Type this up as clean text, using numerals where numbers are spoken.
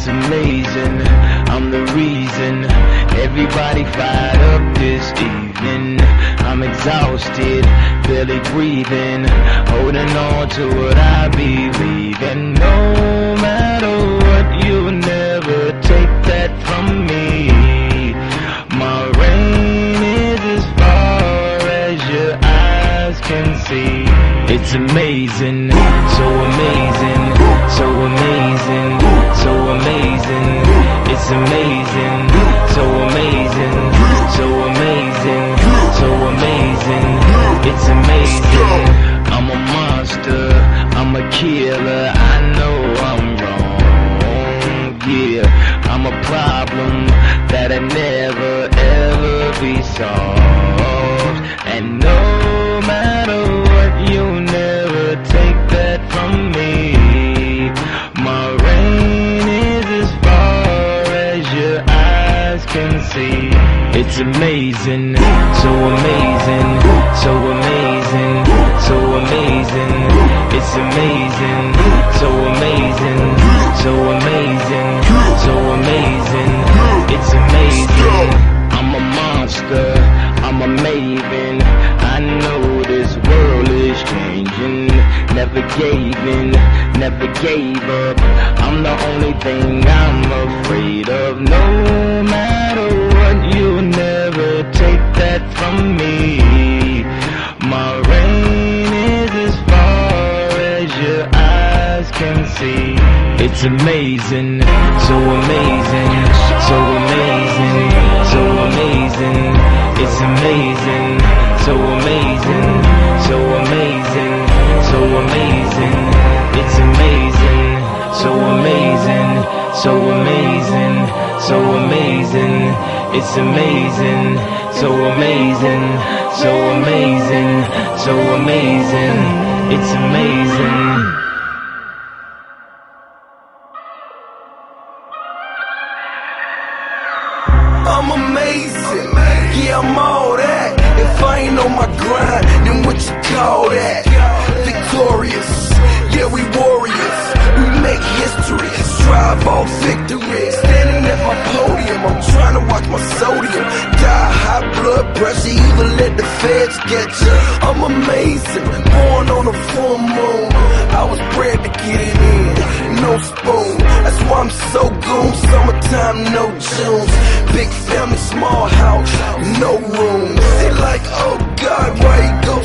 It's amazing, I'm the reason everybody fired up this evening. I'm exhausted, barely breathing, holding on to what I believe in. No matter what, you'll never take that from me. My reign is as far as your eyes can see. It's amazing, so amazing, so amazing, so amazing. It's amazing, so amazing, so amazing, so amazing. It's amazing. I'm a monster, I'm a killer. I know I'm wrong, yeah. I'm a problem that'll never ever be solved. And no matter what, you'll never take that from me. My reign is as far as your eyes can see. It's amazing, so amazing, so amazing, so amazing. It's amazing, so amazing, so amazing, so amazing. It's amazing. I'm a monster, I'm a maven. I know this world is changing. Never gave in, never gave up. I'm the only thing I'm afraid of. No matter what, you'll never take that from me. My reign is as far as your eyes can see. It's amazing, so amazing, so amazing, so amazing. It's amazing, so amazing, so amazing, so amazing. It's amazing, so amazing, so amazing, so amazing. It's amazing, so amazing, so amazing, so amazing. It's amazing. I'm amazing, yeah, I'm all that. If I ain't on my grind, then what you call that? Victorious, yeah, we warriors. We make history, strive on victory. Standing at my podium, I'm trying to watch my sodium. Die high blood pressure, either let the feds get you. I'm amazing, born on a full moon. I was bred to get it in, no spoon. That's why I'm so goon, summertime, no Junes. Big family, small house, no room. They like, oh God, why he go